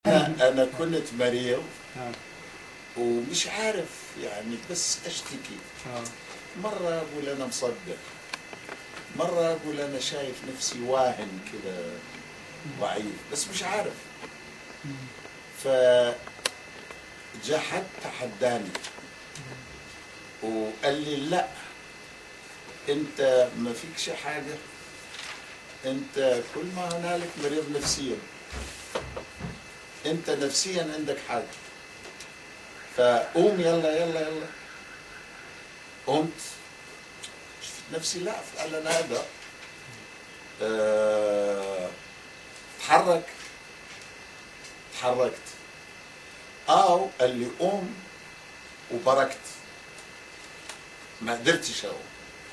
أنا كنت مريض ومش عارف يعني، بس أشتكي. مرة أقول أنا مصدق، مرة أقول أنا شايف نفسي واهن كذا ضعيف، بس مش عارف. فجاء حد تحداني وقال لي لا، أنت ما فيكش حاجة، أنت كل ما هنالك مريض نفسيا، أنت نفسيا عندك حاجة، فقوم يلا يلا يلا. قمت شفت نفسي لا فعلا هذا تحركت. أو قال لي قوم وبركت، ما قدرتش أقوم.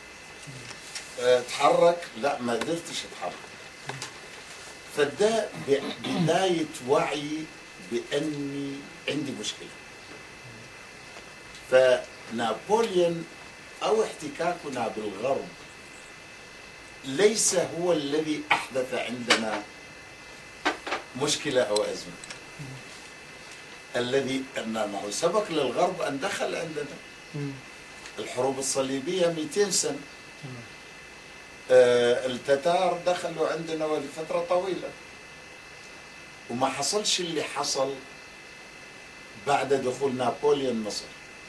تحرك، لا ما قدرتش أتحرك. فده بداية وعي بأني عندي مشكلة. فنابليون أو احتكاكنا بالغرب ليس هو الذي أحدث عندنا مشكلة أو أزمة. الذي أنه سبق للغرب أن دخل عندنا الحروب الصليبية 200 سنة. التتار دخلوا عندنا ولفترة طويلة، وما حصلش اللي حصل بعد دخول نابليون مصر.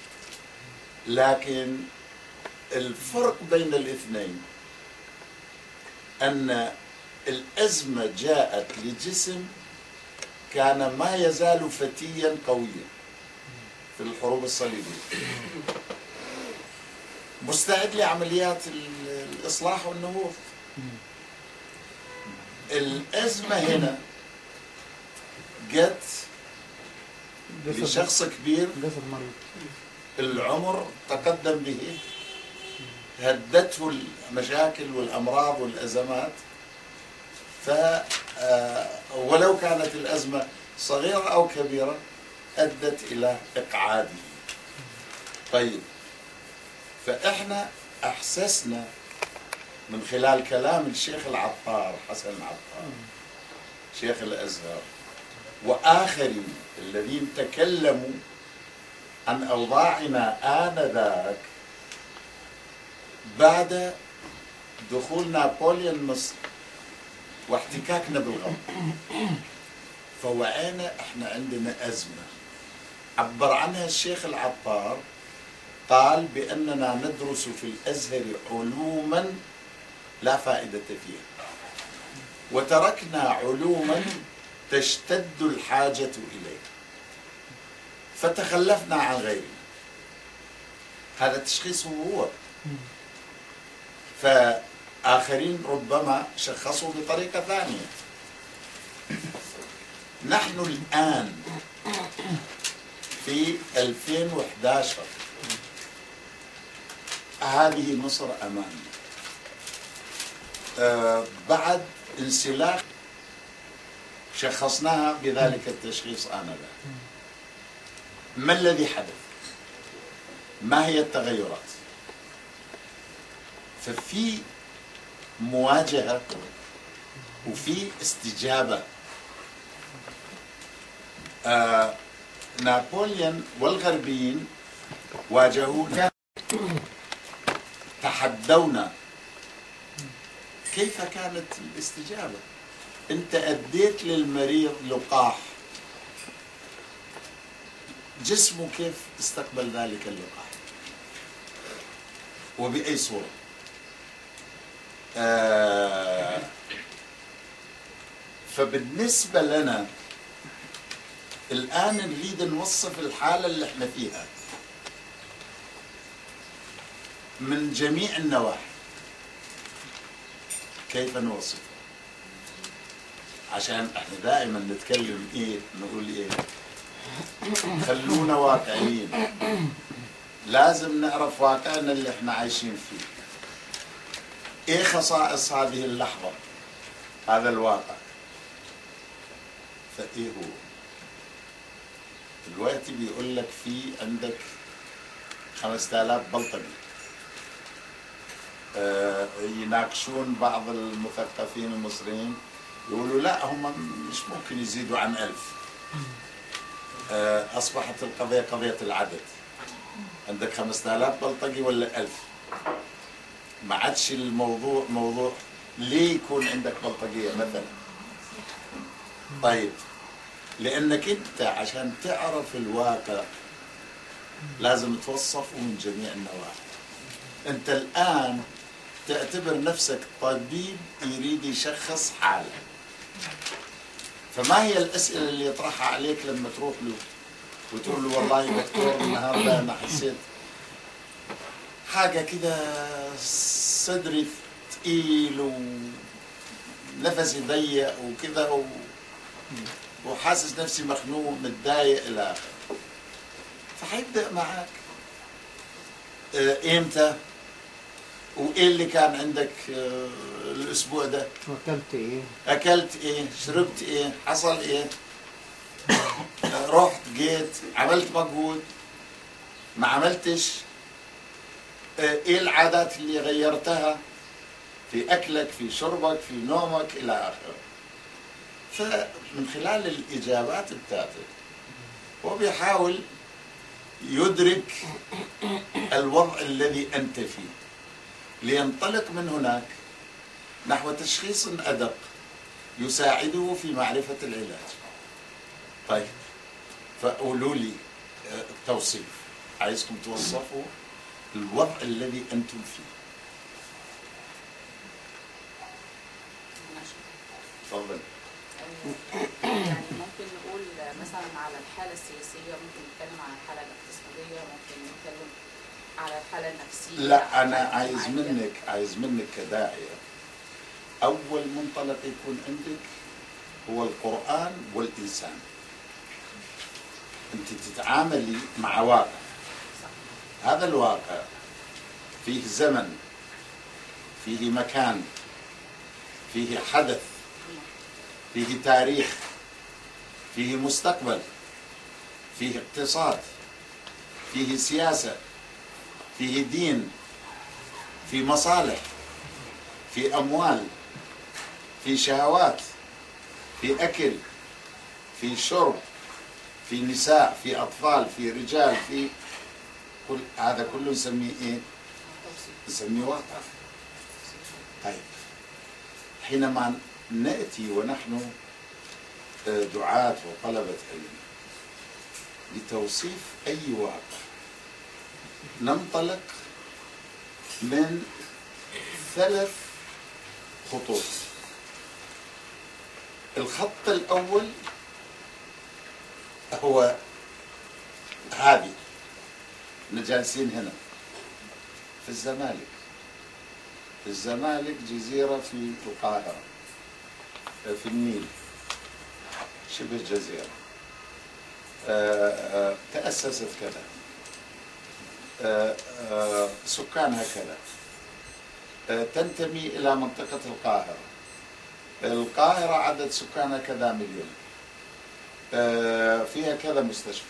لكن الفرق بين الاثنين أن الأزمة جاءت لجسم كان ما يزال فتيا قويا في الحروب الصليبية، مستعد لعمليات الإصلاح والنهوض. الأزمة هنا جت لشخص كبير، العمر تقدم به، هدته المشاكل والأمراض والأزمات. ولو كانت الأزمة صغيرة أو كبيرة أدت إلى إقعاده. طيب، فإحنا أحسسنا من خلال كلام الشيخ العطار، حسن العطار شيخ الأزهر وآخرين الذين تكلموا عن أوضاعنا آنذاك بعد دخول نابليون مصر واحتكاكنا بالغرب، فوعينا احنا عندنا أزمة عبر عنها الشيخ العطار. قال بأننا ندرس في الأزهر علوما لا فائدة فيها، وتركنا علوما تشتد الحاجة إليها، فتخلفنا عن غيرنا. هذا تشخيصه هو. فآخرين ربما شخصوا بطريقة ثانية. نحن الآن في 2011 هذه مصر أمامنا بعد انسلاخ شخصناها بذلك التشخيص آنذاك. ما الذي حدث؟ ما هي التغيرات؟ ففي مواجهة وفي استجابة. نابليون والغربيين واجهونا، تحدونا. كيف كانت الاستجابة؟ انت اديت للمريض لقاح، جسمه كيف استقبل ذلك اللقاح وبأي صورة؟ فبالنسبة لنا الآن نريد نوصف الحالة اللي احنا فيها من جميع النواحي. كيف نوصفها؟ عشان احنا دائما نتكلم ايه، نقول ايه، خلونا واقعيين. لازم نعرف واقعنا اللي احنا عايشين فيه. ايه خصائص هذه اللحظة، هذا الواقع؟ فايه هو؟ دلوقتي بيقول لك في عندك 5000 بلطجي. يناقشون بعض المثقفين المصريين يقولوا لا، هم مش ممكن يزيدوا عن 1000. أصبحت القضية قضية العدد، عندك 5000 بلطجي ولا 1000، ما عادش الموضوع موضوع ليه يكون عندك بلطجية مثلا. طيب لأنك أنت عشان تعرف الواقع لازم توصفه من جميع النواحي. أنت الآن تعتبر نفسك طبيب يريد يشخص حالة، فما هي الأسئلة اللي يطرحها عليك لما تروح له وتقول له والله يا دكتور النهارده أنا حسيت حاجة كده، صدري ثقيل ونفسي ضيق وكذا وحاسس نفسي مخنوق متضايق إلى آخره. فحيبدأ معك إمتى؟ وإيه اللي كان عندك الأسبوع ده؟ أكلت إيه؟ أكلت إيه؟ شربت إيه؟ حصل إيه؟ رحت جيت عملت مجهود ما عملتش؟ إيه العادات اللي غيرتها في أكلك في شربك في نومك إلى آخره. فمن خلال الإجابات بتاعته هو بيحاول يدرك الوضع الذي أنت فيه لينطلق من هناك نحو تشخيص أدق يساعده في معرفة العلاج. طيب فقولوا لي توصيف، عايزكم توصفوا الوضع الذي أنتم فيه. تفضل. يعني ممكن نقول مثلا على الحالة السياسية، ممكن نتكلم عن الحالة الاقتصادية، ممكن نتكلم على الحالة النفسية. لا أنا عايز منك كداعية أول منطلق يكون عندك هو القرآن والإنسان. أنت تتعاملي مع واقع، هذا الواقع فيه زمن، فيه مكان، فيه حدث، فيه تاريخ، فيه مستقبل، فيه اقتصاد، فيه سياسة، فيه دين، فيه مصالح، فيه أموال، فيه شهوات، فيه أكل، فيه شرب، فيه نساء، فيه أطفال، فيه رجال، فيه كل هذا كله نسميه إيه؟ نسميه واقع. طيب حينما نأتي ونحن دعاة وطلبة علم لتوصيف أي واقع ننطلق من 3 خطوط. الخط الأول هو هذه، جالسين هنا في الزمالك. الزمالك جزيرة في القاهرة في النيل شبه جزيرة، تأسست كذا، سكانها كذا، تنتمي إلى منطقة القاهرة. القاهرة عدد سكانها كذا مليون، فيها كذا مستشفى،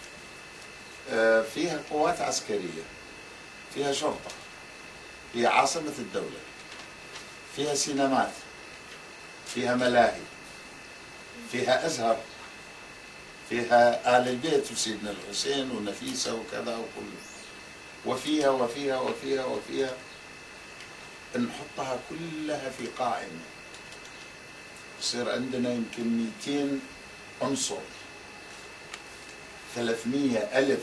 فيها قوات عسكرية، فيها شرطة، هي عاصمة الدولة، فيها سينمات، فيها ملاهي، فيها أزهر، فيها آل البيت وسيدنا الحسين ونفيسة وكذا وكله، وفيها وفيها وفيها وفيها. نحطها كلها في قائمة يصير عندنا يمكن 200 عنصر، 300 ألف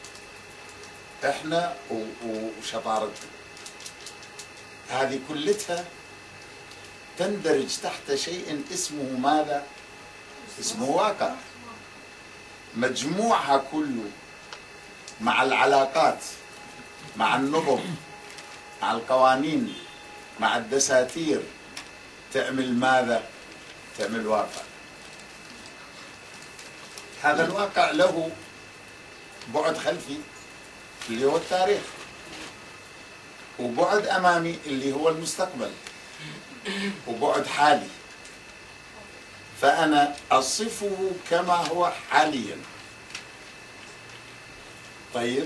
احنا وشطارتنا. هذه كلتها تندرج تحت شيء اسمه ماذا؟ اسمه واقع. مجموعها كله مع العلاقات، مع النظم، مع القوانين، مع الدساتير، تعمل ماذا؟ تعمل واقع. هذا الواقع له بعد خلفي اللي هو التاريخ، وبعد أمامي اللي هو المستقبل، وبعد حالي، فأنا أصفه كما هو حاليا. طيب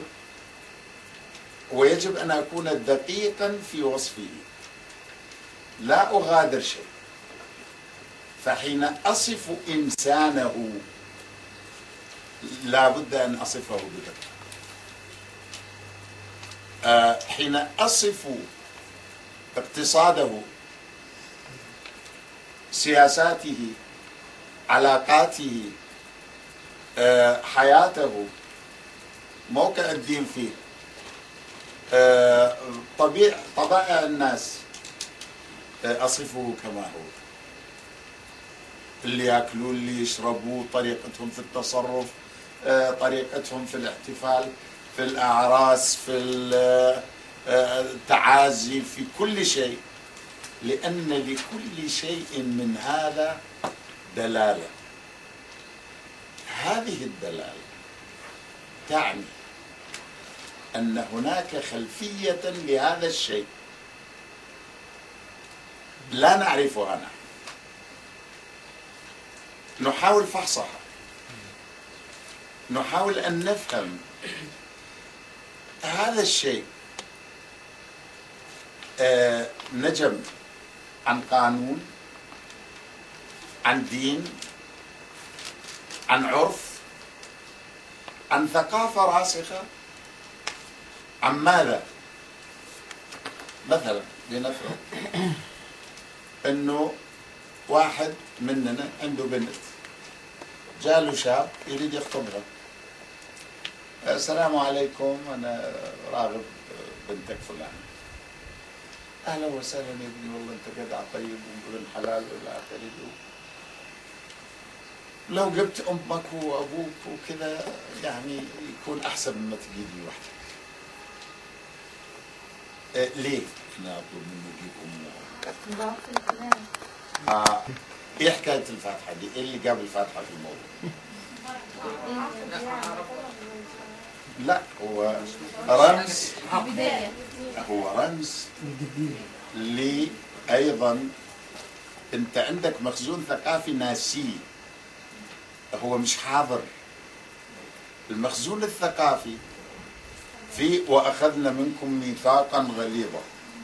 ويجب أن أكون دقيقا في وصفه، لا أغادر شيء. فحين أصف إنسانه لا بد أن أصفه بدقة. حين أصف اقتصاده، سياساته، علاقاته، حياته، موقع الدين فيه، طبائع الناس، أصفه كما هو. اللي يأكلوا، اللي يشربوا، طريقتهم في التصرف، طريقتهم في الاحتفال، في الأعراس، في التعازي، في كل شيء. لأن لكل شيء من هذا دلالة. هذه الدلالة تعني أن هناك خلفية لهذا الشيء لا نعرفها نحن، نحاول فحصها، نحاول أن نفهم هذا الشيء نجم عن قانون، عن دين، عن عرف، عن ثقافة راسخة، عن ماذا؟ مثلا لنفرض أنه واحد مننا عنده بنت، جاء له شاب يريد يخطبها. السلام عليكم، أنا راغب بنتك فلان. أهلا وسهلا يا ابني، والله أنت جدع طيب وابن حلال وإلى آخره. لو جبت أمك وأبوك وكذا يعني يكون أحسن مما تجيبني وحدك. ليه أنا أطلب منه يجيب أمه؟ إيه حكاية الفاتحة دي؟ إيه اللي جاب الفاتحة في الموضوع؟ لا، هو رمز، هو رمز لي أيضا. أنت عندك مخزون ثقافي ناسي، هو مش حاضر. المخزون الثقافي في وأخذنا منكم ميثاقا غليظا.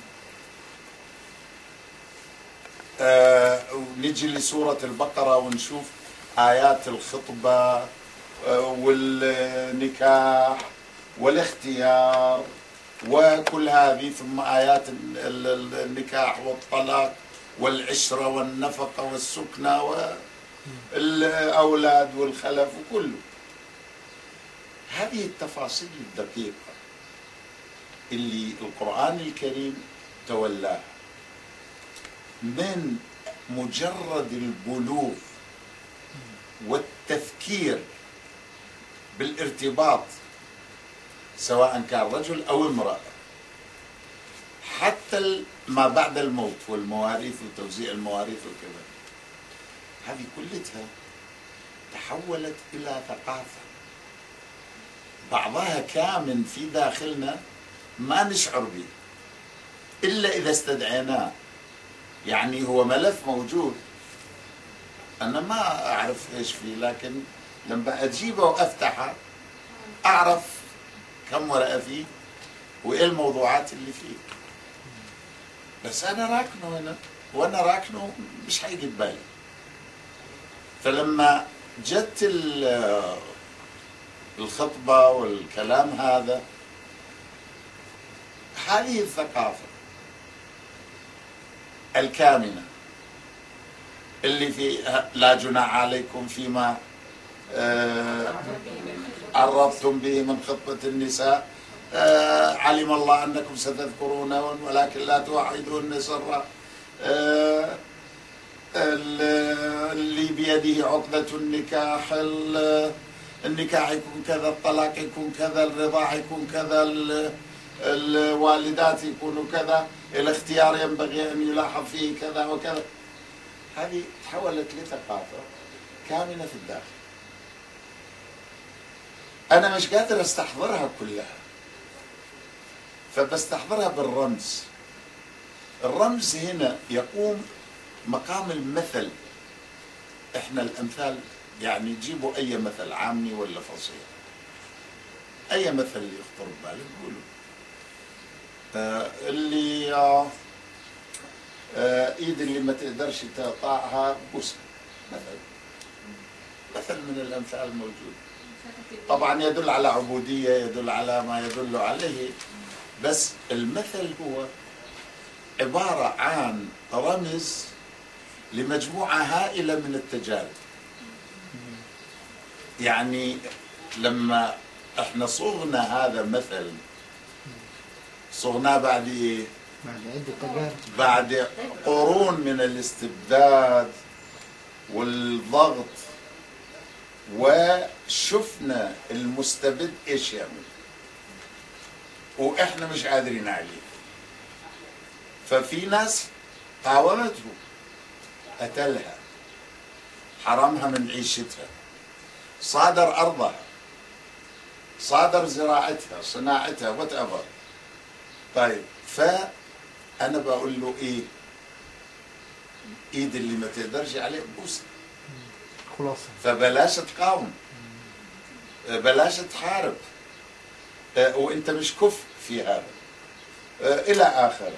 ونجي لسورة البقرة ونشوف آيات الخطبة والنكاح والاختيار وكل هذه، ثم آيات النكاح والطلاق والعشرة والنفقة والسكنة والأولاد والخلف وكله. هذه التفاصيل الدقيقة اللي القرآن الكريم تولاها من مجرد البلوغ والتفكير بالارتباط، سواء كان رجل أو امرأة، حتى ما بعد الموت والمواريث وتوزيع المواريث وكذا. هذه كلها تحولت إلى ثقافة، بعضها كامن في داخلنا ما نشعر به إلا إذا استدعيناه. يعني هو ملف موجود، أنا ما أعرف إيش فيه، لكن لما أجيبه وأفتحه أعرف كم ورقة فيه وإيه الموضوعات اللي فيه. بس أنا راكنه هنا، وأنا راكنه مش هيجي ببالي. فلما جت الخطبة والكلام هذا، هذه الثقافة الكامنة اللي في لا جناح عليكم فيما عرضتم به من خطبة النساء، علم الله أنكم ستذكرونهن ولكن لا توعدوهن سرا، اللي بيده عقدة النكاح، النكاح يكون كذا، الطلاق يكون كذا، الرضاع يكون كذا، الوالدات يكونوا كذا، الاختيار ينبغي أن يلاحظ فيه كذا وكذا. هذه تحولت لثقافة كامنة في الداخل. أنا مش قادر أستحضرها كلها، فبستحضرها بالرمز. الرمز هنا يقوم مقام المثل. إحنا الأمثال يعني جيبوا أي مثل عامي ولا فصيح، أي مثل اللي يخطر ببالك قولوا. اللي ايد اللي ما تقدرش تقطعها بوسها مثلا، مثل من الامثال الموجوده. طبعا يدل على عبودية، يدل على ما يدل عليه، بس المثل هو عبارة عن رمز لمجموعة هائلة من التجارب. يعني لما احنا صغنا هذا مثل، صغناه بعد ايه؟ بعد عدة تجارب، بعد قرون من الاستبداد والضغط، وشفنا المستبد ايش يعمل واحنا مش قادرين عليه. ففي ناس قاومته، قتلها، حرمها من عيشتها، صادر ارضها، صادر زراعتها، صناعتها، whatever. طيب فانا بقول له ايه؟ ايد اللي ما تقدرش عليه بوسها. خلاصة. فبلاش تقاوم، بلاش تحارب، وانت مش كفء في هذا، الى اخره.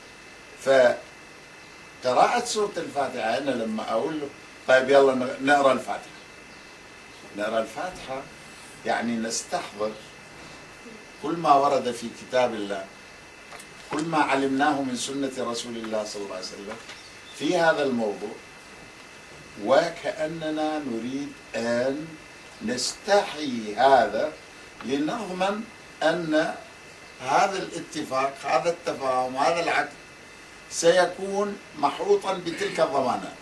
فقراءة سورة الفاتحة انا لما اقول له طيب يلا نقرا الفاتحة، نقرا الفاتحة يعني نستحضر كل ما ورد في كتاب الله، كل ما علمناه من سنة رسول الله صلى الله عليه وسلم في هذا الموضوع، وكأننا نريد أن نستحي هذا لنضمن أن هذا الاتفاق، هذا التفاهم، هذا العقد سيكون محوطا بتلك الضمانات.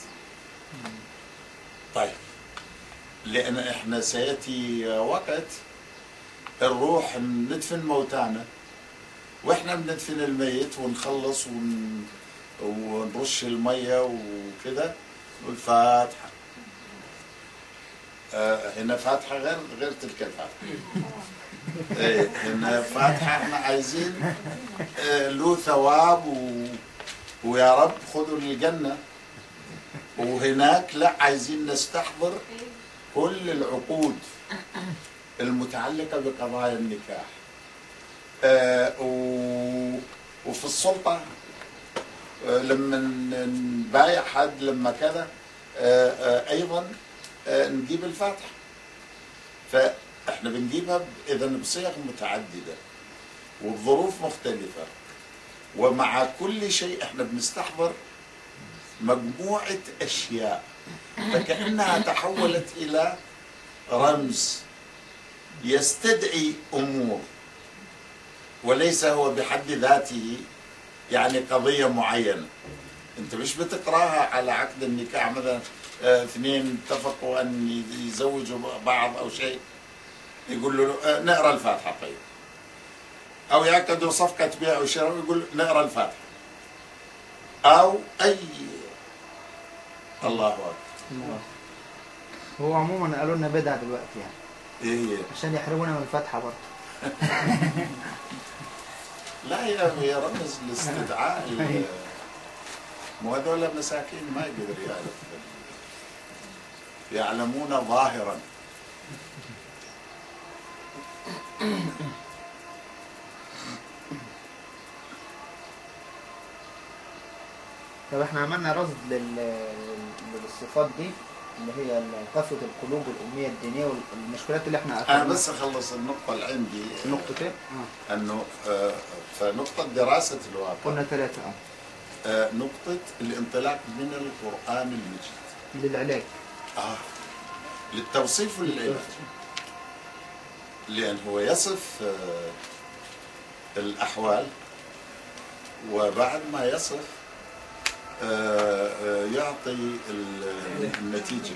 طيب لأن احنا سيأتي وقت الروح ندفن موتانا، واحنا بندفن الميت ونخلص ونرش المية وكده والفاتحة. هنا فاتحة غير تلك الفاتحة. هنا فاتحة احنا عايزين له ثواب ويا رب خذوا للجنة، وهناك لا، عايزين نستحضر كل العقود المتعلقة بقضايا النكاح. وفي السلطة لما نبايع حد، لما كذا أيضا نجيب الفاتحة. فإحنا بنجيبها إذا بصيغ متعددة والظروف مختلفة، ومع كل شيء إحنا بنستحضر مجموعة أشياء، فكأنها تحولت إلى رمز يستدعي أمور، وليس هو بحد ذاته يعني قضية معينة. أنت مش بتقراها على عقد النكاح مثلا اثنين اتفقوا أن يزوجوا بعض أو شيء، يقول له نقرأ الفاتحة. طيب، أو يعقدوا صفقة بيع وشراء ويقول نقرأ الفاتحة، أو أي. الله أكبر. هو عموما قالوا لنا بدعة دلوقتي يعني، إيه عشان يحرمونا من الفاتحة برضه. لا، هي رمز لاستدعاء. مو هذول مساكين ما يقدر يعرف، يعلمون ظاهرا. طب احنا عملنا رصد للصفات دي اللي هي قسوة القلوب والأمية الدينية والمشكلات اللي احنا أنا بس أخلص النقطة اللي عندي. نقطتين. أنه فنقطة دراسة الواقع قلنا 3. نقطة الانطلاق من القرآن المجيد للعلاج، للتوصيف والعلاج، لأن هو يصف الأحوال، وبعد ما يصف يعطي النتيجة.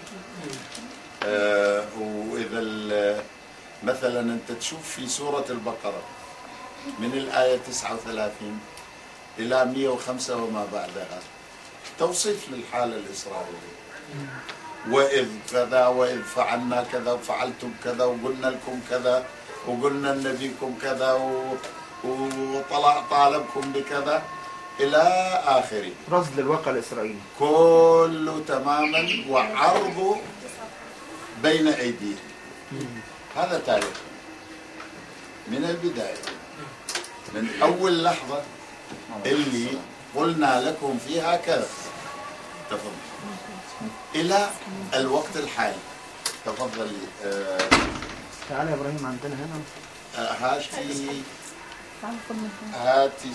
وإذا مثلا أنت تشوف في سورة البقرة من الآية 39 إلى 105 وما بعدها توصيف للحالة الإسرائيلية، وإذ كذا وإذ فعلنا كذا وفعلتم كذا وقلنا لكم كذا وقلنا لنبيكم كذا وطالبكم بكذا إلى آخره. رصد للواقع الإسرائيلي كله تماما، وعرضه بين أيديهم. هذا تاريخ من البداية، من أول لحظة اللي قلنا لكم فيها كذا، تفضل، إلى الوقت الحالي. تفضل تعالى يا ابراهيم عندنا هنا. هاتي تعال خد من هنا. هاتي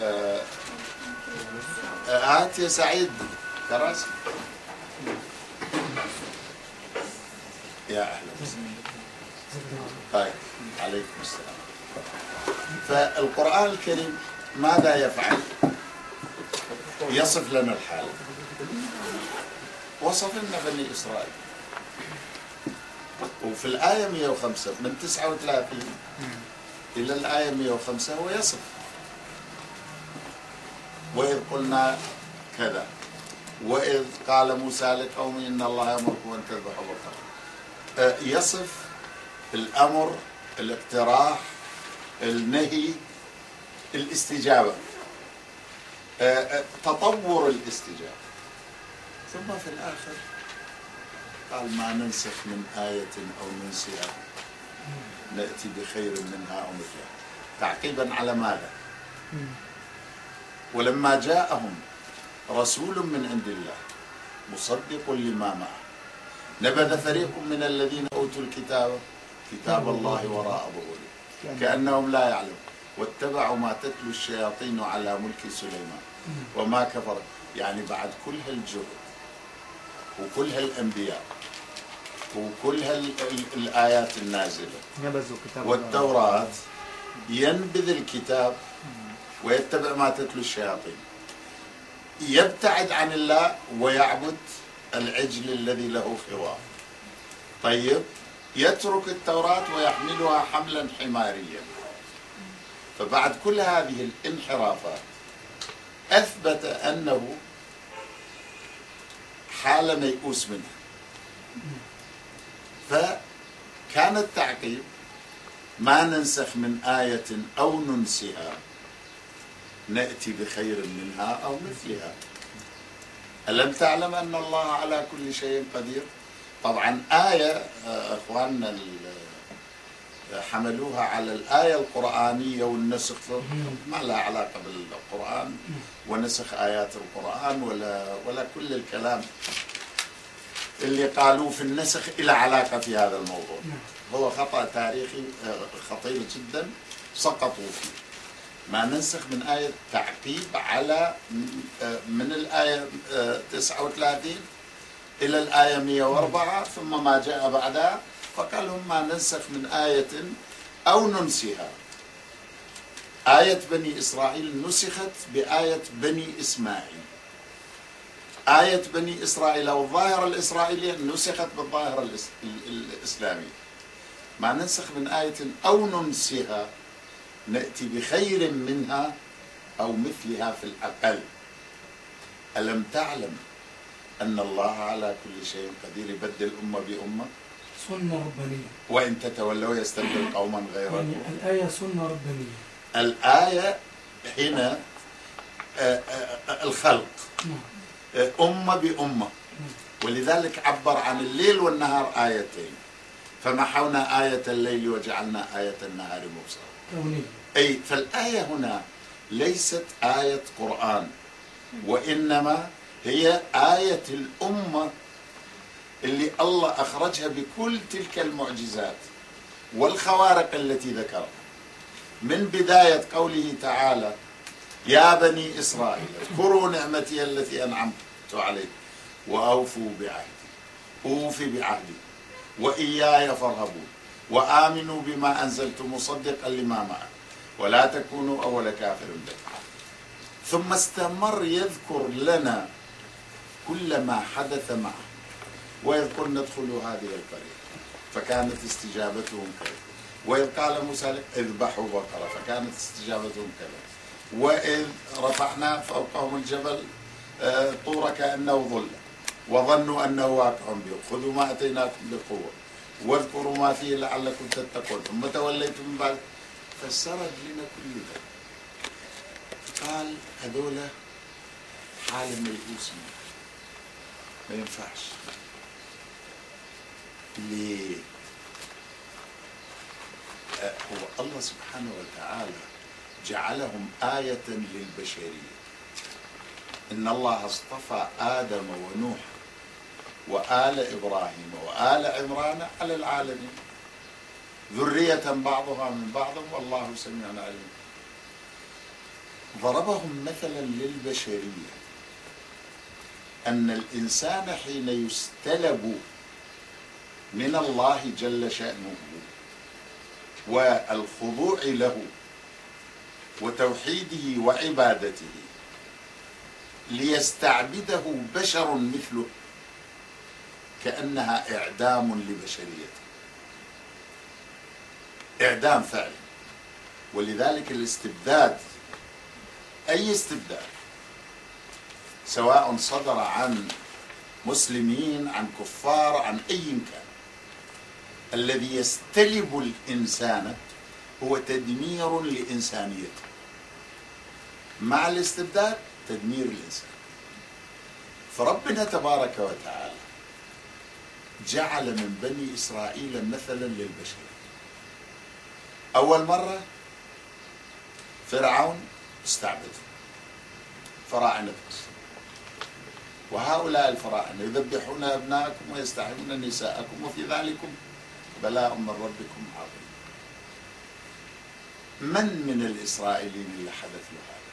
هات يا سعيد كراسي. يا اهلا وسهلا. طيب عليكم السلام. فالقرآن الكريم ماذا يفعل؟ يصف لنا الحال. وصف لنا بني إسرائيل، وفي الآية 105 من 39 إلى الآية 105 هو يصف. وإذ قلنا كذا، وإذ قال موسى لقومه إن الله يأمركم أن تذبحوا بقرة. يصف الأمر، الاقتراح، النهي، الاستجابة، تطور الاستجابة. ثم في الآخر قال ما ننسخ من آية أو ننسها نأتي بخير منها أو مثلها. تعقيبا على ماذا؟ ولما جاءهم رسول من عند الله مصدق لما معه نبذ فريق من الذين أوتوا الكتاب كتاب الله وراء ظهورهم كأنهم لا يعلمون واتبعوا ما تتلو الشياطين على ملك سليمان وما كفر. يعني بعد كل هالجهد وكل هالأنبياء وكل هالآيات النازلة والتوراة ينبذ الكتاب ويتبع ما تتلو الشياطين، يبتعد عن الله ويعبد العجل الذي له خوار. طيب يترك التوراة ويحملها حملا حماريا. فبعد كل هذه الانحرافات أثبت أنه حال ميؤوس منها. فكان التعقيب ما ننسخ من آية أو ننسها نأتي بخير منها أو مثلها. ألم تعلم أن الله على كل شيء قدير؟ طبعا آية أخواننا حملوها على الآية القرآنية والنسخ، ما لها علاقة بالقرآن ونسخ آيات القرآن ولا كل الكلام اللي قالوه في النسخ إلى علاقة في هذا الموضوع. هو خطأ تاريخي خطير جدا سقطوا فيه. ما ننسخ من آية تعقيب على من الآية 39 إلى الآية 104 ثم ما جاء بعدها، فقال هم ما ننسخ من آية أو ننسها. آية بني إسرائيل نسخت بآية بني إسماعيل. آية بني إسرائيل أو الظاهرة الإسرائيلية نسخت بالظاهرة الإسلامية. ما ننسخ من آية أو ننسها نأتي بخير منها أو مثلها في الأقل. ألم تعلم أن الله على كل شيء قدير يبدل أمة بأمة سنة ربانية وإن تتولوا يستبدل قوما غيركم. يعني الآية سنة ربانية. الآية هنا الخلق أمة بأمة، ولذلك عبر عن الليل والنهار آيتين، فمحونا آية الليل وجعلنا آية النهار مبصرة. أي فالآية هنا ليست آية قرآن، وإنما هي آية الأمة اللي الله أخرجها بكل تلك المعجزات والخوارق التي ذكرها، من بداية قوله تعالى يا بني إسرائيل اذكروا نعمتي التي أنعمت عليكم وأوفوا بعهدي، أوفي بعهدي وإياي فارهبون وآمنوا بما أنزلت مصدقا لما معه ولا تكونوا أول كافر به. ثم استمر يذكر لنا كل ما حدث معه، وإذ قلنا ادخلوا هذه القرية فكانت استجابتهم كذا، وإذ قال موسى اذبحوا بقرة فكانت استجابتهم كذا، وإذ رفعنا فوقهم الجبل طور كأنه ظل وظنوا أنه واقع بهم خذوا ما أتيناكم بقوة واذكروا ما فيه لعلكم تتقون ثم توليتم من بعد. فسرد لنا كل ذلك، قال هذول حال ميؤوس ما ينفعش. ليه؟ هو الله سبحانه وتعالى جعلهم آية للبشرية. إن الله اصطفى آدم ونوح وآل إبراهيم وآل عمران على العالمين. ذرية بعضها من بعض والله سميع عليم. ضربهم مثلا للبشرية أن الإنسان حين يستلب من الله جل شأنه والخضوع له وتوحيده وعبادته ليستعبده بشر مثله كأنها إعدام لبشريته، إعدام فعلا. ولذلك الاستبداد، أي استبداد سواء صدر عن مسلمين عن كفار عن أي كان، الذي يستلب الإنسان هو تدمير لإنسانيته. مع الاستبداد تدمير الإنسان. فربنا تبارك وتعالى جعل من بني إسرائيل مثلا للبشر. أول مرة فرعون استعبد فراعنة مصر، وهؤلاء الفراعنة يذبحون أبناءكم ويستحيون نساءكم وفي ذلكم بلاء من ربكم عظيم. من الإسرائيليين اللي حدث له هذا؟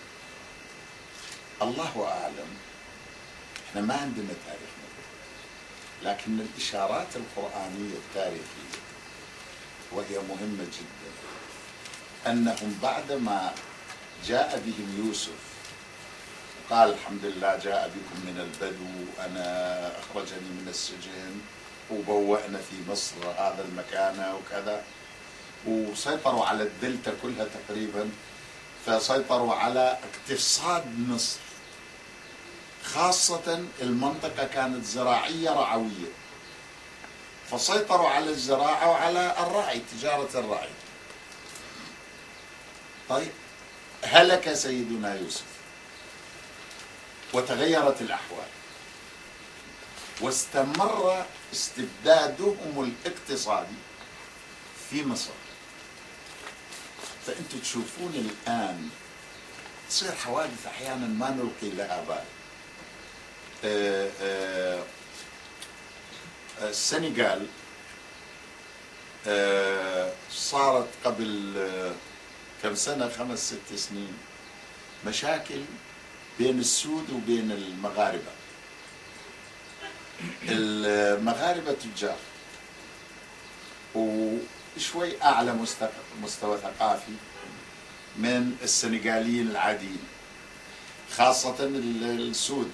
الله أعلم. احنا ما عندنا تاريخ مذكور، لكن الإشارات القرآنية التاريخية وهي مهمة جدا أنهم بعدما جاء بهم يوسف قال الحمد لله جاء بكم من البدو، أنا أخرجني من السجن وبوأنا في مصر هذا المكان وكذا، وسيطروا على الدلتا كلها تقريبا، فسيطروا على اقتصاد مصر، خاصة المنطقة كانت زراعية رعوية، فسيطروا على الزراعة وعلى الرعي، تجارة الرعي. طيب هلك سيدنا يوسف وتغيرت الأحوال واستمر استبدادهم الاقتصادي في مصر. فأنتم تشوفون الآن تصير حوادث أحيانا ما نلقي لها بال. السنغال صارت قبل كم سنة 5-6 سنين مشاكل بين السود وبين المغاربة. المغاربة تجار وشوي أعلى مستوى ثقافي من السنغاليين العاديين، خاصة السود،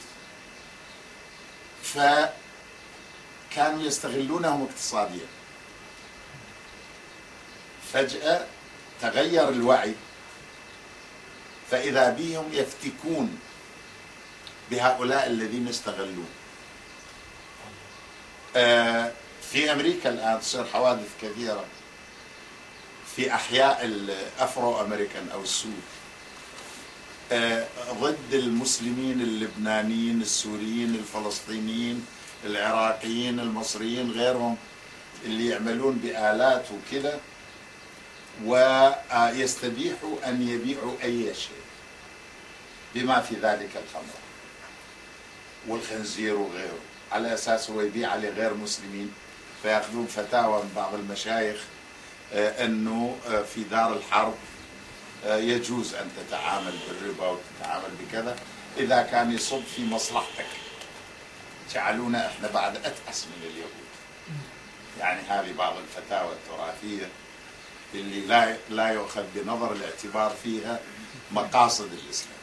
فكانوا يستغلونهم اقتصاديا. فجأة تغير الوعي، فإذا بهم يفتكون بهؤلاء الذين استغلون. في أمريكا الآن تصير حوادث كثيرة في أحياء الأفرو أمريكان أو السود ضد المسلمين اللبنانيين السوريين الفلسطينيين العراقيين المصريين غيرهم اللي يعملون بآلات وكذا، ويستبيحوا أن يبيعوا أي شيء بما في ذلك الخمر والخنزير وغيره، على أساس هو يبيع لغير مسلمين. فيأخذون فتاوى من بعض المشايخ أنه في دار الحرب يجوز أن تتعامل بالربا وتتعامل بكذا إذا كان يصب في مصلحتك. جعلونا إحنا بعد أتأس من اليهود. يعني هذه بعض الفتاوى التراثية اللي لا يؤخذ بنظر الاعتبار فيها مقاصد الإسلام.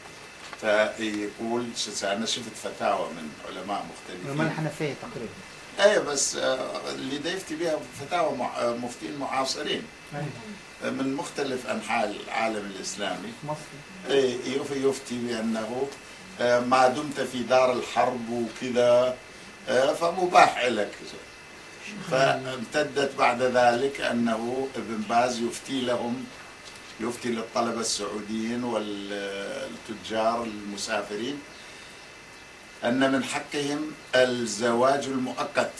فيقول أنا شفت فتاوى من علماء مختلفين من الحنفية تقريبا. ايه بس اللي دا يفتي بها فتاوى مفتين معاصرين من مختلف انحاء العالم الاسلامي. يفتي بانه ما دمت في دار الحرب وكذا فمباح لك. فامتدت بعد ذلك انه ابن باز يفتي للطلبة السعوديين والتجار المسافرين أن من حقهم الزواج المؤقت.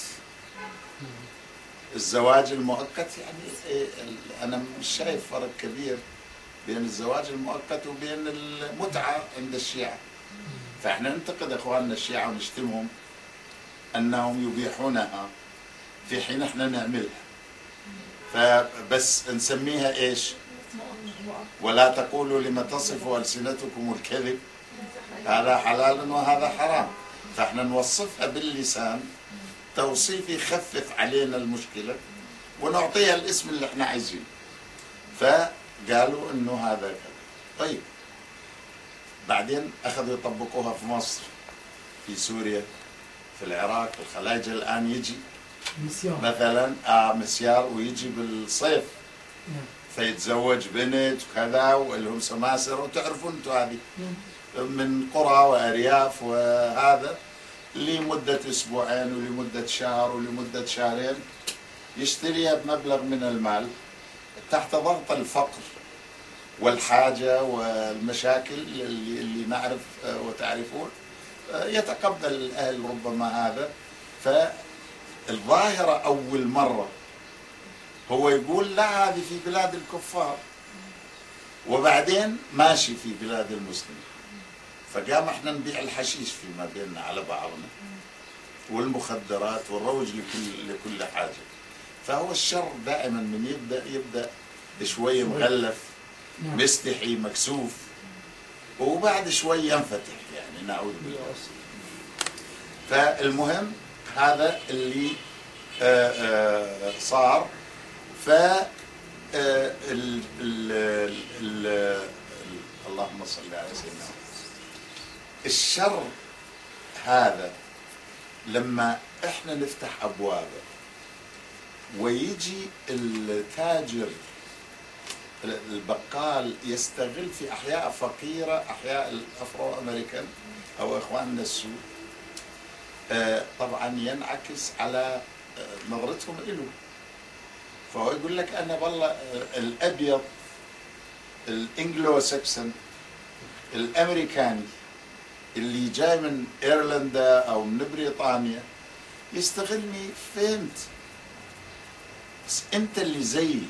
الزواج المؤقت يعني أنا مش شايف فرق كبير بين الزواج المؤقت وبين المتعة عند الشيعة. فإحنا ننتقد إخواننا الشيعة ونشتمهم أنهم يبيحونها في حين إحنا نعملها. فبس نسميها ايش؟ ولا تقولوا لما تصف ألسنتكم الكذب هذا حلال وهذا حرام. فاحنا نوصفها باللسان توصيف يخفف علينا المشكلة ونعطيها الاسم اللي احنا عايزينه. فقالوا انه هذا كذا. طيب بعدين اخذوا يطبقوها في مصر، في سوريا، في العراق. الخلايجة الان يجي مثلا مسيار ويجي بالصيف فيتزوج بنت وكذا ولهم سماسر، وتعرفون انتم هذه من قرى وارياف وهذا، لمدة اسبوعين ولمدة شهر ولمدة شهرين يشتريها بمبلغ من المال تحت ضغط الفقر والحاجة والمشاكل اللي نعرف وتعرفون. يتقبل الأهل ربما هذا. فالظاهرة أول مرة هو يقول لا هذه في بلاد الكفار، وبعدين ماشي في بلاد المسلمين. فقام احنا نبيع الحشيش فيما بيننا على بعضنا والمخدرات والروج لكل حاجة. فهو الشر دائما من يبدأ شوي مغلف مستحي مكسوف، وبعد شوي ينفتح، يعني نعوذ بالله. فالمهم هذا اللي صار. ف اللهم صل على سيدنا. الشر هذا لما احنا نفتح ابوابه ويجي التاجر البقال يستغل في احياء فقيره، احياء الافرو امريكان او اخواننا السود، طبعا ينعكس على نظرتهم له. فهو يقول لك انا والله الابيض الانجلو ساكسون الامريكاني اللي جاي من ايرلندا او من بريطانيا يستغلني. فهمت؟ بس انت اللي زيي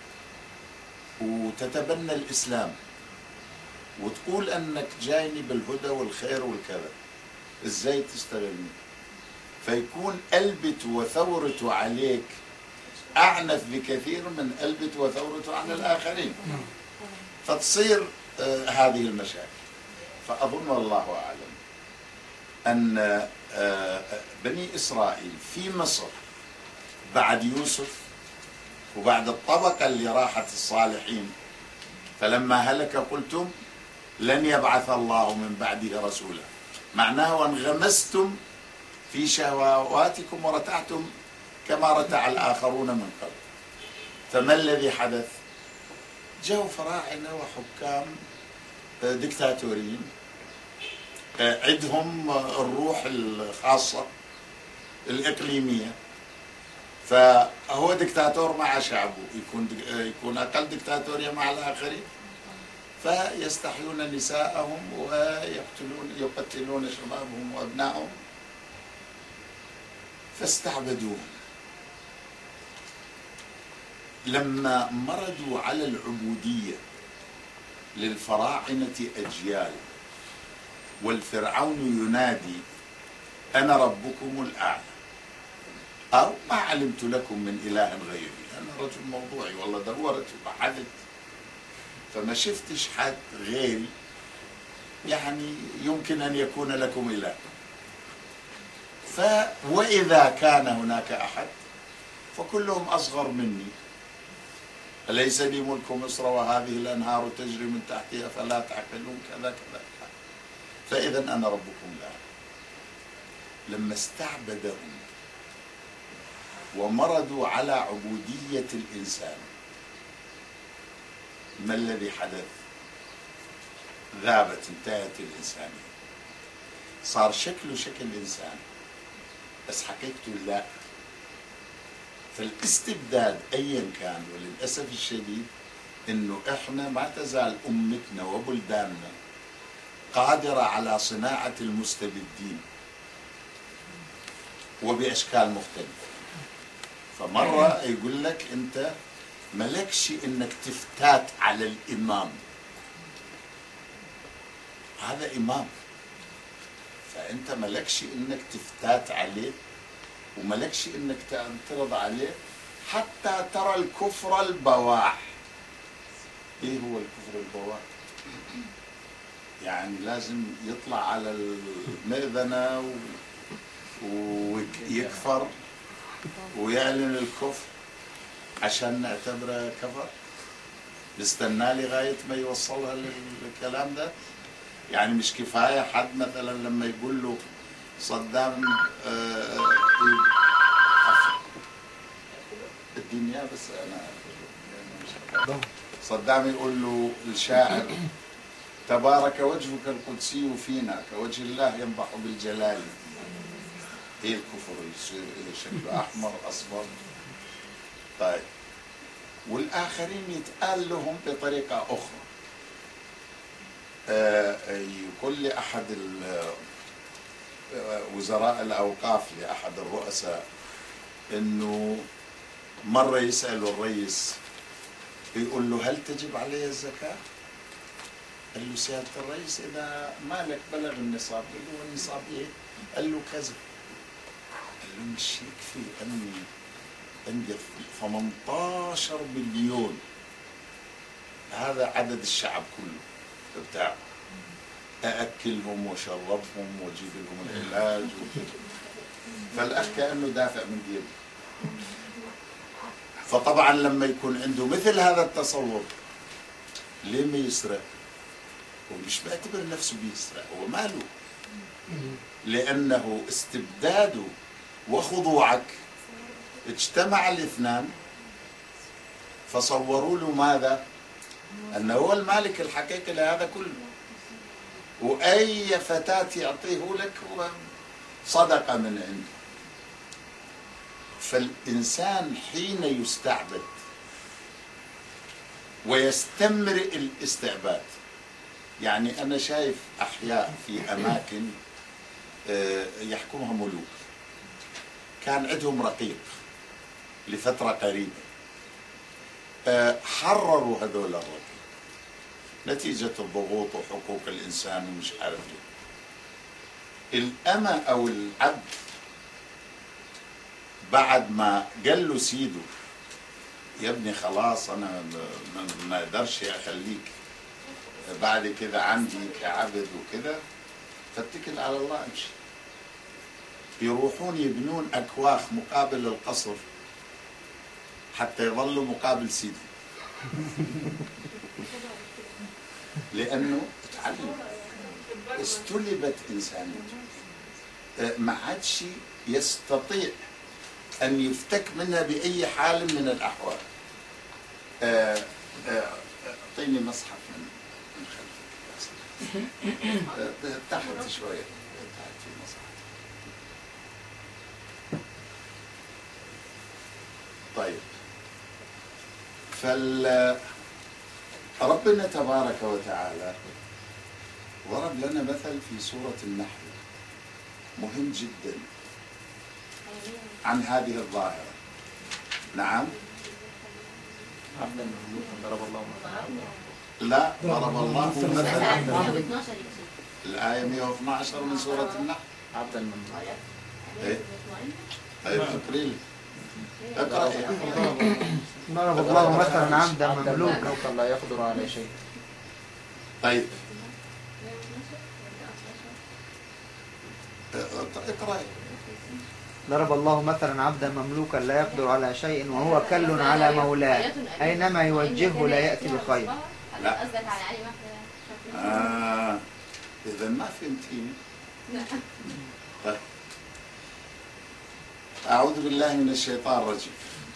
وتتبنى الاسلام وتقول انك جايني بالهدى والخير والكذا، ازاي تستغلني؟ فيكون قلبته وثورته عليك اعنف بكثير من قلبته وثورته عن الاخرين، فتصير هذه المشاكل. فاظن والله اعلم ان بني اسرائيل في مصر بعد يوسف وبعد الطبقة اللي راحت الصالحين، فلما هلك قلتم لن يبعث الله من بعده رسولا، معناه وانغمستم في شهواتكم ورتعتم كما رتع الآخرون من قبل. فما الذي حدث؟ جاءوا فراعنة وحكام دكتاتوريين عندهم الروح الخاصة الإقليمية، فهو دكتاتور مع شعبه، يكون أقل دكتاتورية مع الآخرين، فيستحيون نساءهم ويقتلون شبابهم وأبنائهم، فاستعبدوهم. لما مردوا على العبودية للفراعنة أجيال، والفرعون ينادي أنا ربكم الأعلى، أو ما علمت لكم من إله غيري، أنا رجل موضوعي والله دورت وبحثت فما شفتش حد غيري يعني يمكن أن يكون لكم إله. وإذا كان هناك أحد فكلهم أصغر مني، أليس لي ملك مصر وهذه الأنهار تجري من تحتها فلا تعقلون كذا كذا. فإذا أنا ربكم الأعلى. لما استعبدهم ومردوا على عبودية الإنسان، ما الذي حدث؟ ذابت، انتهت الإنسانية، صار شكله شكل إنسان بس حقيقته لا. فالاستبداد أيا كان، وللأسف الشديد إنه إحنا ما تزال أمتنا وبلداننا قادرة على صناعة المستبدين وبأشكال مختلفة. فمرة يقول لك أنت ملكش إنك تفتات على الإمام، هذا إمام، فأنت ملكش إنك تفتات عليه وملكش إنك تعترض عليه، حتى ترى الكفر البواح. ايه هو الكفر البواح؟ يعني لازم يطلع على المئذنة ويكفر ويعلن الكفر عشان نعتبره كفر؟ نستنى لغاية ما يوصلها للكلام ده؟ يعني مش كفاية حد مثلا لما يقول له صدام الدنيا، بس أنا صدام يقول له الشاعر تبارك وجهك القدسي فينا كوجه الله ينبح بالجلال. ايه الكفر يصير شكله احمر اصفر. طيب والاخرين يتقال لهم بطريقه اخرى. يقول لاحد وزراء الاوقاف لاحد الرؤساء انه مره يسال الرئيس يقول له هل تجب علي الزكاه؟ قال له سيادة الرئيس إذا مالك بلغ النصاب. قال له النصاب إيه؟ قال له كذا. قال له مش يكفي أني عندي 18 مليون، هذا عدد الشعب كله بتاعه، أأكلهم وشربهم وأجيب لهم العلاج فالأخ كأنه دافع من جيبه. فطبعا لما يكون عنده مثل هذا التصور ليه ما يسرق؟ ومش بيعتبر نفسه بيسرق، هو ماله، لأنه استبداده وخضوعك اجتمع الاثنان فصوروا له ماذا؟ أنه هو المالك الحقيقي لهذا كله، وأي فتاة يعطيه لك هو صدقة من عنده. فالإنسان حين يستعبد ويستمرئ الاستعباد، يعني أنا شايف أحياء في أماكن يحكمها ملوك كان عندهم رقيق لفترة قريبة، حرروا هذول الرقيق نتيجة الضغوط وحقوق الإنسان ومش عارف ايه. الأمة أو العبد بعد ما قال له سيده يا ابني خلاص أنا ما أقدرش أخليك بعد كده عندي كعبد وكده، فاتكل على الله امشي. يروحون يبنون أكواخ مقابل القصر حتى يظلوا مقابل سيدي لأنه تعلم، استلبت إنسانيته، ما عادش يستطيع أن يفتك منها بأي حال من الأحوال. أعطيني مصحف من خلفك تحت شوية، تحت في مصحف. طيب، ربنا تبارك وتعالى ضرب لنا مثل في سورة النحل مهم جدا عن هذه الظاهرة. نعم، ضرب الله مثلا. لا، ضرب الله مثلا. الآية 112 من سورة النحل. عبدا مملوكا. إيه؟ طيب اقري لي. اقرأ. ضرب الله مثلا عبدا مملوكا لا يقدر على شيء. طيب اقرأ. ضرب الله مثلا عبدا مملوكا لا يقدر على شيء وهو كل على مولاه أينما يوجهه لا يأتي بخير. لا. إذا ما فهمتيني. طيب. أعوذ بالله من الشيطان الرجيم.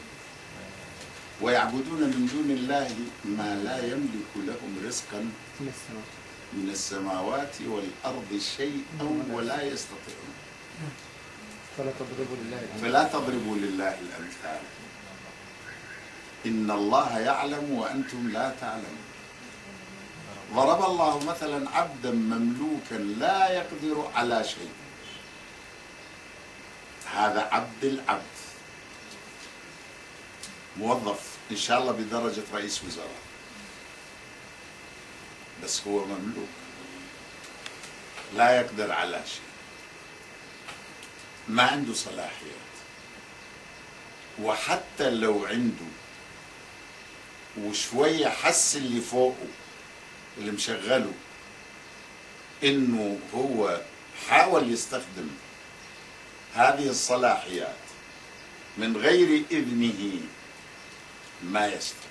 ويعبدون من دون الله ما لا يملك لهم رزقا من السماوات والأرض شيئا ولا يستطيعون. فلا تضربوا لله الأمثال إن الله يعلم وأنتم لا تعلمون. ضرب الله مثلا عبدا مملوكا لا يقدر على شيء. هذا عبد العبد، موظف إن شاء الله بدرجة رئيس وزراء، بس هو مملوك لا يقدر على شيء، ما عنده صلاحيات، وحتى لو عنده وشوية حس اللي فوقه اللي مشغله إنه هو حاول يستخدم هذه الصلاحيات من غير إذنه ما يستطيع،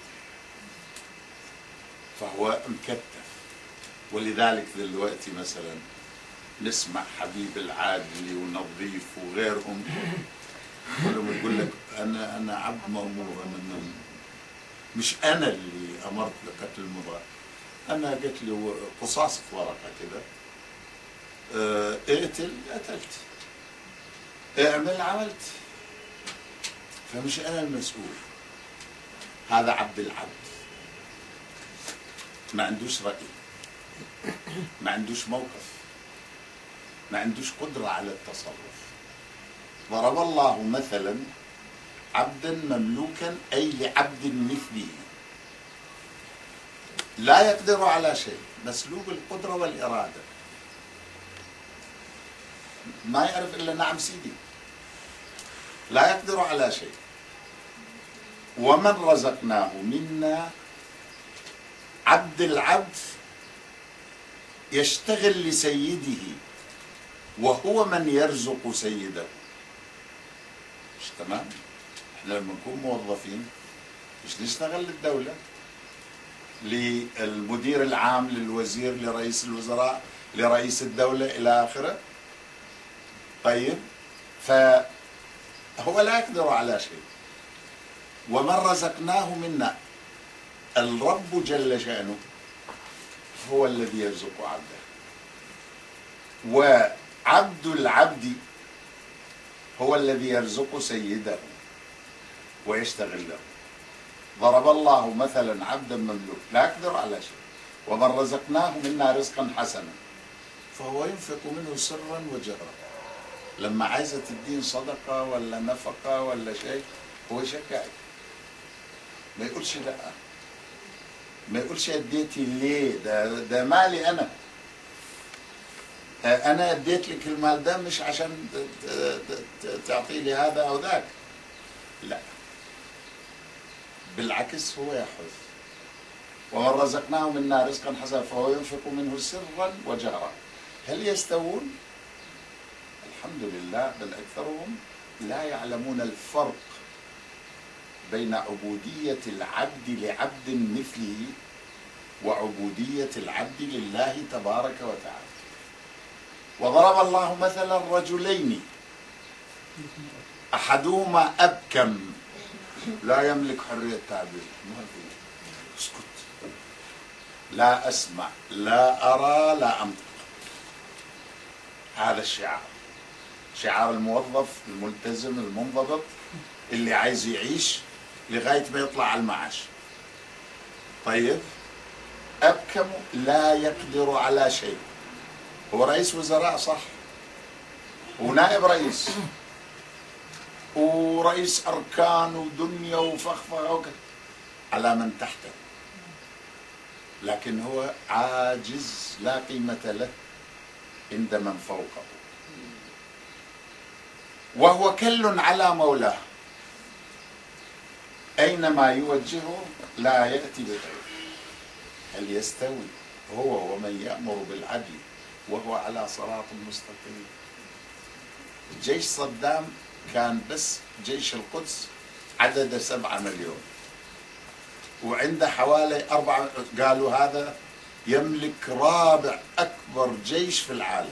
فهو مكتف. ولذلك دلوقتي مثلا نسمع حبيب العادلي ونظيف وغيرهم كلهم يقول لك أنا عبد مأمور، أنا مش أنا اللي أمرت بقتل المضاد، أنا قلت له قصاص في ورقة كذا، اقتل قتلت، اعمل عملت، فمش أنا المسؤول. هذا عبد العبد، ما عندوش رأي، ما عندوش موقف، ما عندوش قدرة على التصرف. ضرب الله مثلا عبدا مملوكا أي لعبد مثله لا يقدر على شيء، مسلوب القدرة والإرادة، ما يعرف إلا نعم سيدي، لا يقدر على شيء. ومن رزقناه منا، عبد العبد يشتغل لسيده وهو من يرزق سيده. مش تمام؟ احنا لما نكون موظفين مش نشتغل للدولة، للمدير العام، للوزير، لرئيس الوزراء، لرئيس الدولة إلى آخره. طيب، فهو لا يقدر على شيء. ومن رزقناه منا، الرب جل شأنه هو الذي يرزق عبده، وعبد العبد هو الذي يرزق سيده ويشتغل له. ضرب الله مثلا عبدا مملوك لا يقدر على شيء، ومن رزقناه منا رزقا حسنا فهو ينفق منه سرا وجهرا. لما عايزة تدين صدقة ولا نفقة ولا شيء هو يشجعك، ما يقولش لا، ما يقولش اديتي ليه، ده مالي انا اديت لك المال ده مش عشان تعطي لي هذا او ذاك، لا، بالعكس هو يأخذ. ومن رزقناه منا رزقا حسنا فهو ينفق منه سرا وجهرا. هل يستوون؟ الحمد لله، بل أكثرهم لا يعلمون الفرق بين عبودية العبد لعبد مثله وعبودية العبد لله تبارك وتعالى. وضرب الله مثلا رجلين أحدهما أبكم لا يملك حرية التعبير، ما في، اسكت، لا أسمع لا أرى لا أنطق. هذا الشعار، شعار الموظف الملتزم المنضبط اللي عايز يعيش لغاية ما يطلع على المعاش. طيب، أبكم لا يقدر على شيء، هو رئيس وزراء صح، ونائب رئيس ورئيس أركان ودنيا وفخفخة على من تحته، لكن هو عاجز لا قيمة له عند من فوقه، وهو كل على مولاه، أينما يوجهه لا يأتي بخير. هل يستوي هو ومن يأمر بالعدل وهو على صراط مستقيم؟ جيش صدام كان بس جيش القدس عدده 7 مليون، وعنده حوالي 4، قالوا هذا يملك رابع أكبر جيش في العالم.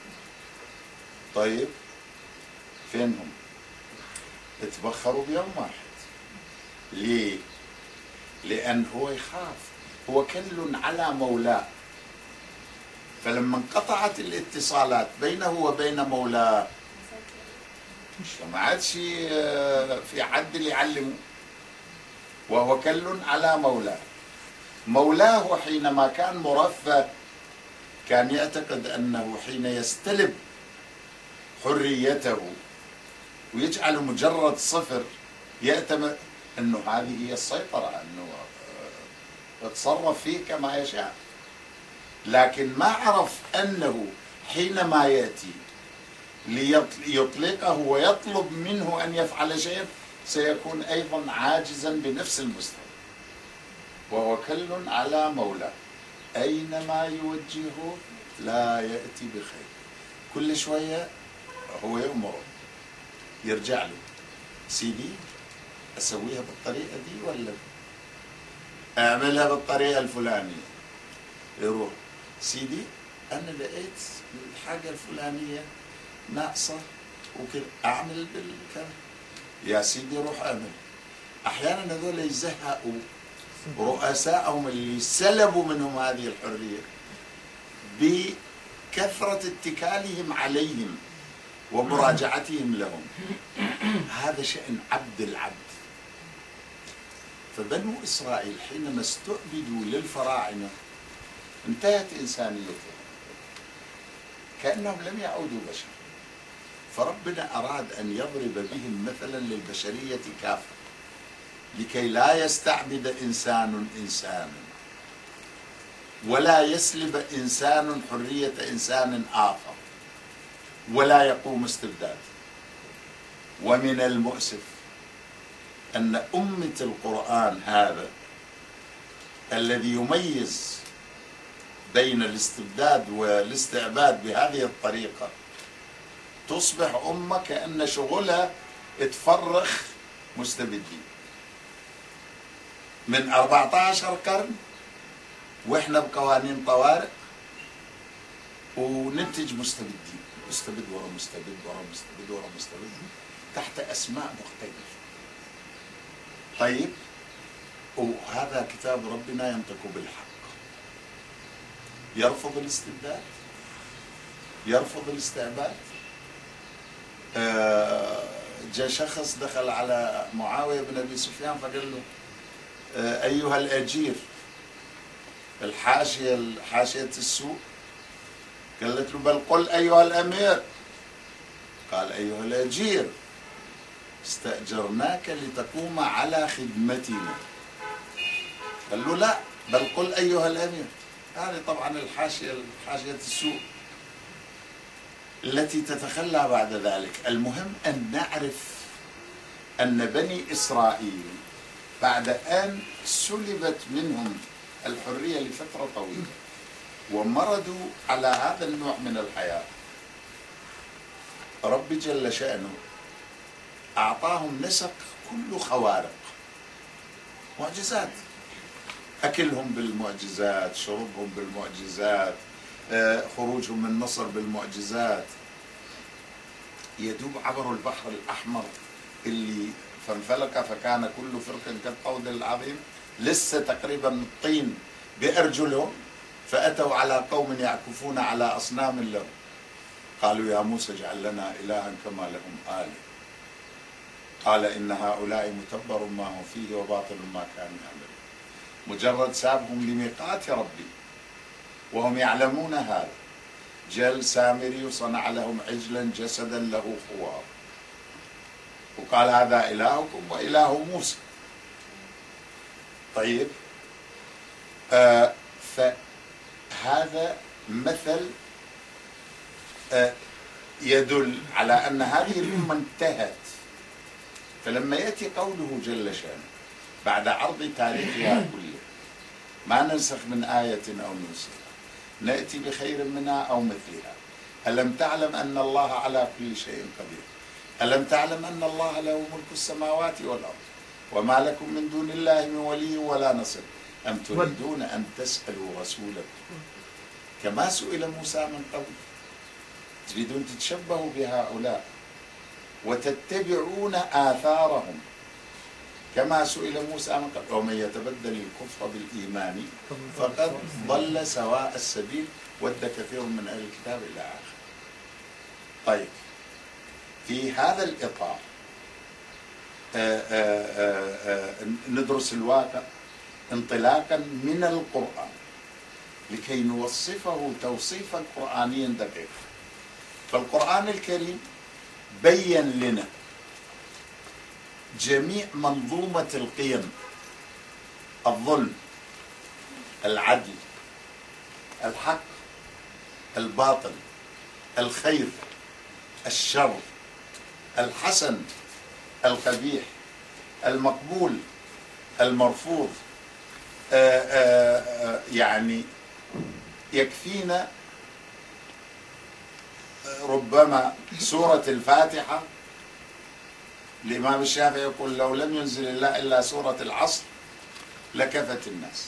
طيب، فينهم؟ اتبخروا بيوم واحد. ليه؟ لأن هو يخاف، هو كل على مولاه. فلما انقطعت الاتصالات بينه وبين مولاه ما عادش في حد اللي يعلمه، وهو كل على مولاه. مولاه حينما كان مرفه كان يعتقد أنه حين يستلب حريته ويجعل مجرد صفر يأتمر أنه هذه هي السيطرة، أنه يتصرف فيه كما يشاء. لكن ما عرف أنه حينما يأتي ليطلقه ويطلب منه أن يفعل شيئا سيكون أيضا عاجزا بنفس المستوى، وهو كل على مولاه، أينما يوجهه لا يأتي بخير. كل شوية هو يأمره، يرجع له، سيدي أسويها بالطريقة دي ولا أعملها بالطريقة الفلانية؟ يروح، سيدي أنا لقيت الحاجة الفلانية ناقصة وكذا، أعمل بالكذا. يا سيدي روح أعمل. أحيانا هذول يزهقوا رؤسائهم اللي سلبوا منهم هذه الحرية بكثرة اتكالهم عليهم ومراجعتهم لهم. هذا شأن عبد العبد. فبنو إسرائيل حينما استعبدوا للفراعنة انتهت إنسانيتهم، كأنهم لم يعودوا بشر. فربنا أراد أن يضرب بهم مثلا للبشرية كافة، لكي لا يستعبد إنسان إنسانا، ولا يسلب إنسان حرية إنسان آخر، ولا يقوم استبداد. ومن المؤسف أن أمة القرآن هذا الذي يميز بين الاستبداد والاستعباد بهذه الطريقة تصبح أمة كأن شغلها تفرخ مستبدين من 14 قرن، وإحنا بقوانين طوارئ وننتج مستبدين، مستبد ورا مستبد ورا مستبد ورا مستبد تحت أسماء مختلفة. طيب، وهذا كتاب ربنا ينطق بالحق، يرفض الاستبداد، يرفض الاستعباد. جاء شخص دخل على معاوية بن أبي سفيان فقال له أيها الأجير، حاشية السوق، قالت له بل قل أيها الأمير. قال أيها الأجير استأجرناك لتقوم على خدمتنا. قال له لا، بل قل أيها الأمير. هذه طبعا حاشية السوق التي تتخلى بعد ذلك. المهم أن نعرف أن بني إسرائيل بعد أن سلبت منهم الحرية لفترة طويلة ومرضوا على هذا النوع من الحياة، رب جل شأنه أعطاهم نسق كله خوارق، معجزات، أكلهم بالمعجزات، شربهم بالمعجزات، خروجهم من مصر بالمعجزات. يدوب عبروا البحر الأحمر اللي فانفلق فكان كل فرق كالطود العظيم، لسه تقريبا الطين بأرجلهم، فأتوا على قوم يعكفون على أصنام لهم، قالوا يا موسى اجعل لنا إلها كما لهم آله، قال إن هؤلاء متبر ما هم فيه وباطل ما كانوا يعملون. مجرد سابهم لميقات ربي وهم يعلمون هذا، جل سامري وصنع لهم عجلا جسدا له خوار وقال هذا إلهكم وإله موسى. طيب، فهذا مثل يدل على أن هذه الأمة انتهت. فلما يأتي قوله جل شأنه بعد عرض تاريخها كله، ما ننسخ من آية أو ننسخها نأتي بخير منها أو مثلها، ألم تعلم أن الله على كل شيء قدير، ألم تعلم أن الله له ملك السماوات والأرض وما لكم من دون الله من ولي ولا نصير، أم تريدون أن تسألوا رسولكم كما سئل موسى من قبل، تريدون تتشبهوا بهؤلاء وتتبعون آثارهم كما سئل موسى من قبل، ومن يتبدل الكفر بالإيمان فقد ضل سواء السبيل ود كثير من أهل الكتاب إلى آخره. طيب، في هذا الإطار ندرس الواقع انطلاقا من القرآن لكي نوصفه توصيفا قرآنيا دقيقا. فالقرآن الكريم بين لنا جميع منظومة القيم: الظلم، العدل، الحق، الباطل، الخير، الشر، الحسن، القبيح، المقبول المرفوض، يعني يكفينا ربما سورة الفاتحة. الإمام الشافعي يقول لو لم ينزل الله إلا سورة العصر لكفت الناس.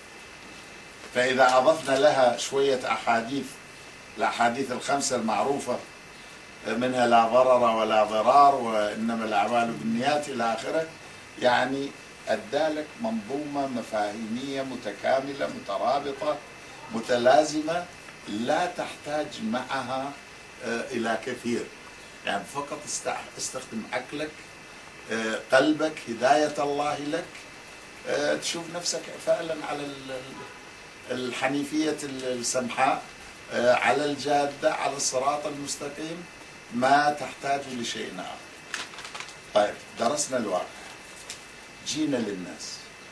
فإذا أضفنا لها شوية أحاديث، الأحاديث الخمسة المعروفة منها لا ضرر ولا ضرار وإنما الأعمال بالنيات إلى آخره، يعني أدالك منظومة مفاهيمية متكاملة مترابطة متلازمة لا تحتاج معها إلى كثير، يعني فقط استخدم عقلك، قلبك، هداية الله لك، تشوف نفسك فعلا على الحنيفية السمحاء، على الجادة، على الصراط المستقيم، ما تحتاج لشيء آخر. طيب درسنا الواقع، جينا للناس.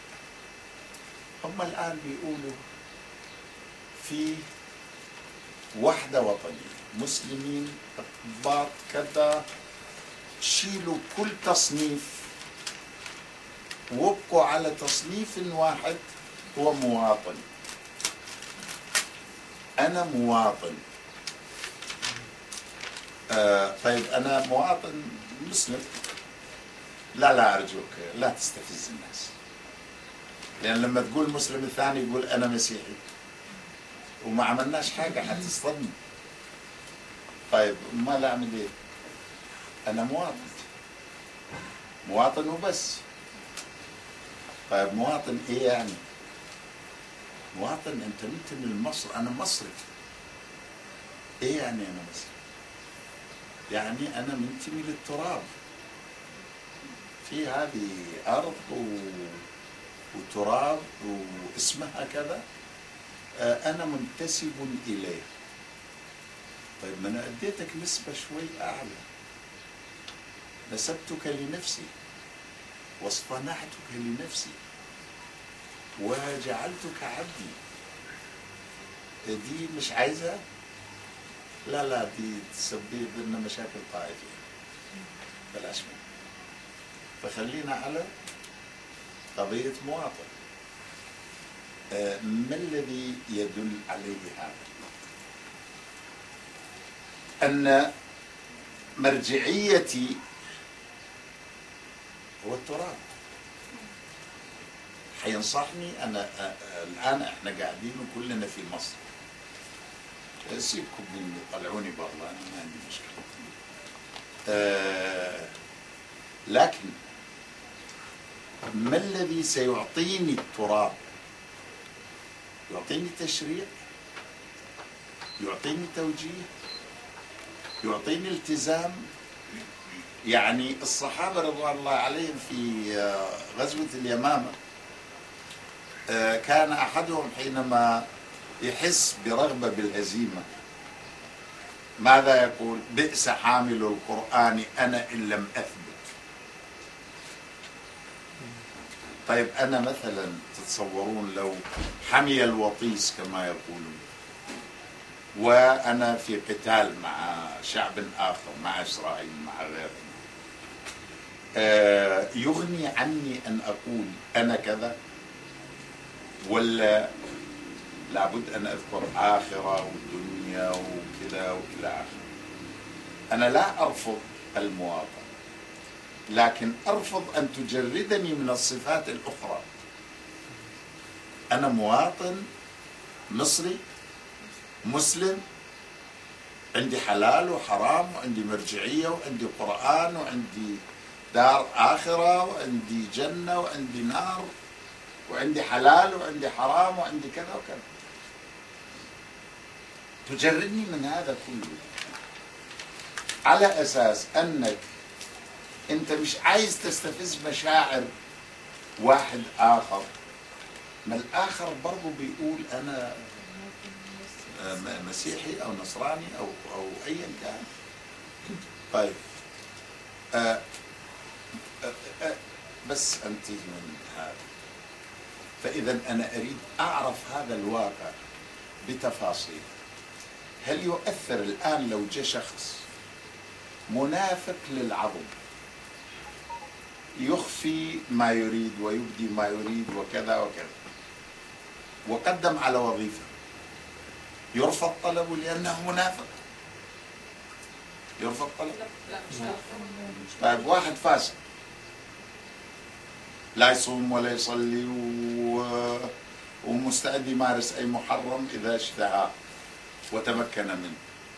هم الآن بيقولوا في وحدة وطنية، مسلمين، اقباط، كذا، شيلوا كل تصنيف وابقوا على تصنيف واحد هو مواطن. أنا مواطن. طيب أنا مواطن مسلم. لا أرجوك لا تستفز الناس، لأن لما تقول مسلم الثاني يقول أنا مسيحي وما عملناش حاجة حتصطدم. طيب ما لا أعمل إيه؟ أنا مواطن وبس. طيب مواطن إيه يعني؟ مواطن أنت منتمي لمصر، أنا مصري. إيه يعني أنا مصري؟ يعني أنا منتمي للتراب، في هذه أرض وتراب واسمها كذا، أنا منتسب إليه. طيب ما أنا أديتك نسبة شوي أعلى، نسبتك لنفسي واصطنعتك لنفسي وجعلتك عبدي. دي مش عايزة؟ لا دي تسبب لنا مشاكل طائفية، بلاش منها. فخلينا على قضية مواطن. ما الذي يدل عليه هذا؟ أن مرجعيتي هو التراب. حينصحني أنا الآن إحنا قاعدين وكلنا في مصر، سيبكم مني طلعوني برا أنا ما عندي مشكلة، لكن ما الذي سيعطيني التراب؟ يعطيني تشريع، يعطيني توجيه، يعطيني التزام. يعني الصحابة رضوان الله عليهم في غزوة اليمامة كان أحدهم حينما يحس برغبة بالهزيمة ماذا يقول؟ بئس حامل القرآن أنا إن لم أثبت. طيب أنا مثلا تتصورون لو حمي الوطيس كما يقولون وأنا في قتال مع شعب آخر، مع إسرائيل، مع غيره، يغني عني أن أقول أنا كذا، ولا لابد أن أذكر آخرة والدنيا وكذا وإلى آخره؟ أنا لا أرفض المواطنة، لكن أرفض أن تجردني من الصفات الأخرى. أنا مواطن مصري مسلم، عندي حلال وحرام، وعندي مرجعية، وعندي قرآن، وعندي دار آخرة، وعندي جنة، وعندي نار، وعندي حلال وعندي حرام وعندي كذا وكذا. تجردني من هذا كله على أساس أنك أنت مش عايز تستفز مشاعر واحد آخر، ما الآخر برضو بيقول أنا مسيحي أو نصراني أو أيا كان. طيب بس أنتهي من هذا. فإذا أنا أريد أعرف هذا الواقع بتفاصيل. هل يؤثر الآن لو جاء شخص منافق للعظم يخفي ما يريد ويبدي ما يريد وكذا وكذا، وقدم على وظيفة، يرفض طلبه لأنه منافق؟ يرفض طلبه؟ لا مش عارفة. طيب واحد فاسق لا يصوم ولا يصلي ومستعد يمارس أي محرم إذا اشتهى وتمكن منه،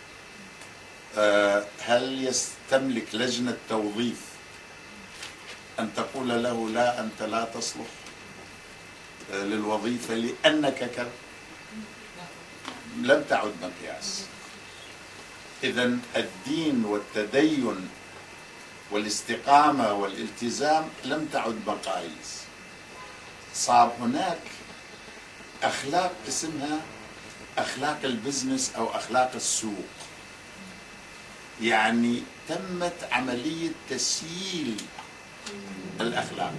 هل يستملك لجنة توظيف أن تقول له لا أنت لا تصلح للوظيفة لأنك كذا؟ لم تعد مقياس. إذن الدين والتدين والاستقامة والالتزام لم تعد مقاييس، صار هناك أخلاق اسمها أخلاق البزنس أو أخلاق السوق، يعني تمت عملية تسييل الأخلاق،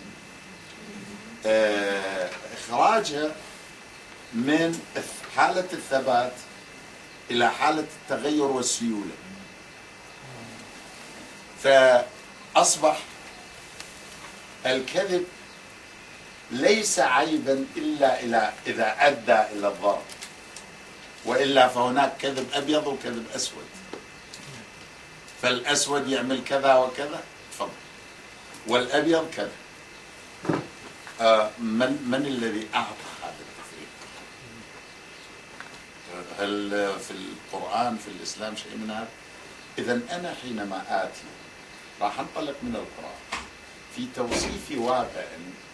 إخراجها من حالة الثبات إلى حالة التغير والسيولة. فأصبح الكذب ليس عيبا إلا إذا أدى إلى الضرر، وإلا فهناك كذب أبيض وكذب أسود، فالأسود يعمل كذا وكذا تفضل، والأبيض كذا. من الذي أعطى هذا التفريق؟ هل في القرآن في الإسلام شيء من هذا؟ إذن أنا حينما آتي راح أنطلق من القرآن في توصيف واقع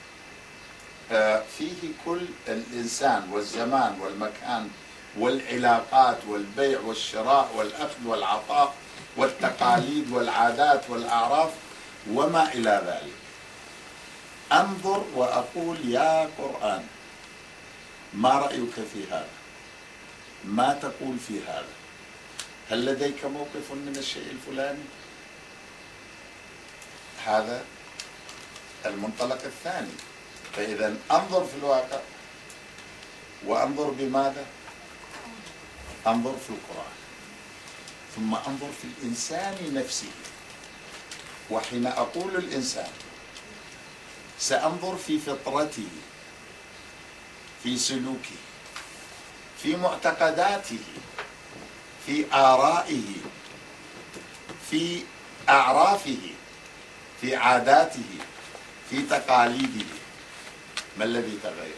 فيه كل الإنسان والزمان والمكان والعلاقات والبيع والشراء والأخذ والعطاء والتقاليد والعادات والأعراف وما إلى ذلك. أنظر وأقول يا قرآن ما رأيك في هذا؟ ما تقول في هذا؟ هل لديك موقف من الشيء الفلاني؟ هذا المنطلق الثاني. فإذا أنظر في الواقع، وأنظر بماذا؟ أنظر في القرآن، ثم أنظر في الإنسان نفسه. وحين أقول الإنسان سأنظر في فطرته، في سلوكه، في معتقداته، في آرائه، في أعرافه، في عاداته، في تقاليده. ما الذي تغير؟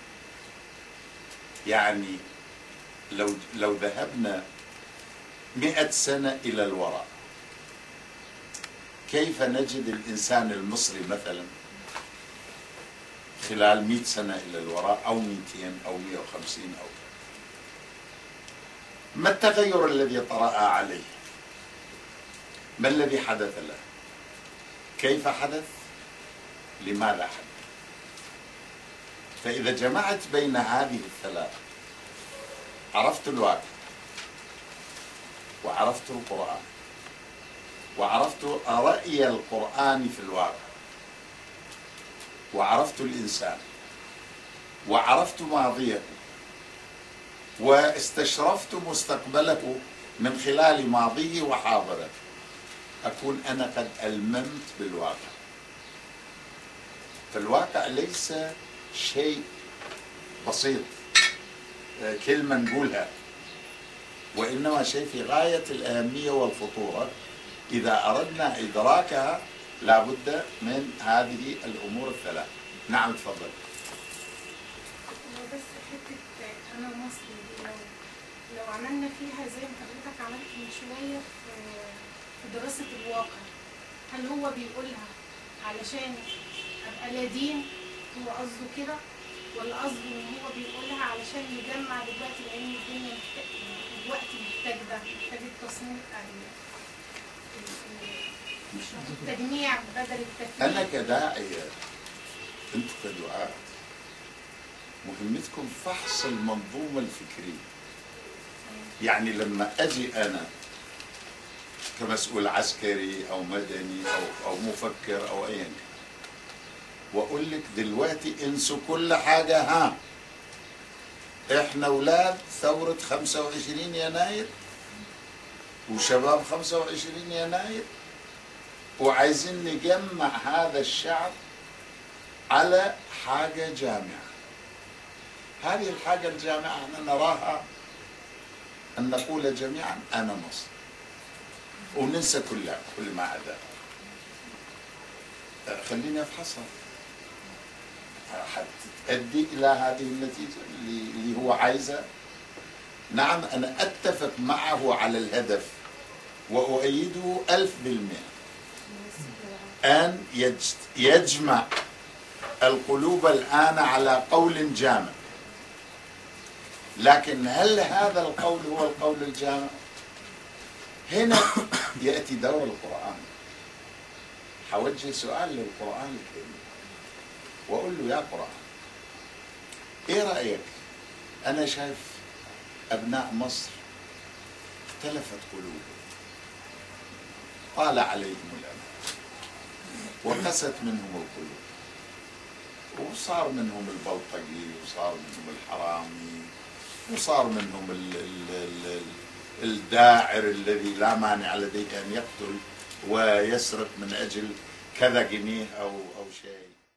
يعني لو ذهبنا 100 سنة إلى الوراء، كيف نجد الإنسان المصري مثلا خلال 100 سنة إلى الوراء أو 200 أو 150 أو ما التغير الذي طرأ عليه؟ ما الذي حدث له؟ كيف حدث؟ لماذا حدث؟ فإذا جمعت بين هذه الثلاث عرفت الواقع، وعرفت القرآن، وعرفت رأي القرآن في الواقع، وعرفت الإنسان، وعرفت ماضيه، واستشرفت مستقبله من خلال ماضيه وحاضره، أكون أنا قد ألممت بالواقع. فالواقع ليس شيء بسيط كلمة نقولها، وإنما شيء في غاية الأهمية والخطورة. إذا أردنا إدراكها لابد من هذه الأمور الثلاث. نعم تفضل. بس حتة أنا مصري لو عملنا فيها زي ما حضرتك عملت من شوية في دراسة الواقع، هل هو بيقولها علشان أبقى لا دين، هو قصده كده، ولا قصده إن هو بيقولها علشان يجمع دلوقتي لأن الدنيا دلوقتي محتاج ده، محتاج التصنيف التجميع بدل التفكير؟ أنا كداعية، أنتم كدعاة مهمتكم فحص المنظومة الفكرية. يعني لما أجي أنا كمسؤول عسكري أو مدني أو مفكر أو أيا كان، وأقول لك دلوقتي انسوا كل حاجة، ها إحنا أولاد ثورة 25 يناير وشباب 25 يناير، وعايزين نجمع هذا الشعب على حاجة جامعة. هذه الحاجة الجامعة احنا نراها أن نقول جميعا أنا مصر، وننسى كل ما عدا. خليني أفحصها حتؤدي إلى هذه النتيجة اللي هو عايزها. نعم أنا أتفق معه على الهدف وأؤيده 1000%، أن يجمع القلوب الآن على قول جامع. لكن هل هذا القول هو القول الجامع؟ هنا يأتي دور القرآن. حوجه سؤال للقرآن الكريم وأقول له يا قرآن إيه رأيك؟ أنا شايف أبناء مصر اختلفت قلوبهم، طال عليهم الأمل وقست منهم القلوب، وصار منهم البلطجي، وصار منهم الحرامي، وصار منهم الداعر الذي لا مانع لديه أن يقتل ويسرق من أجل كذا جنيه أو شيء.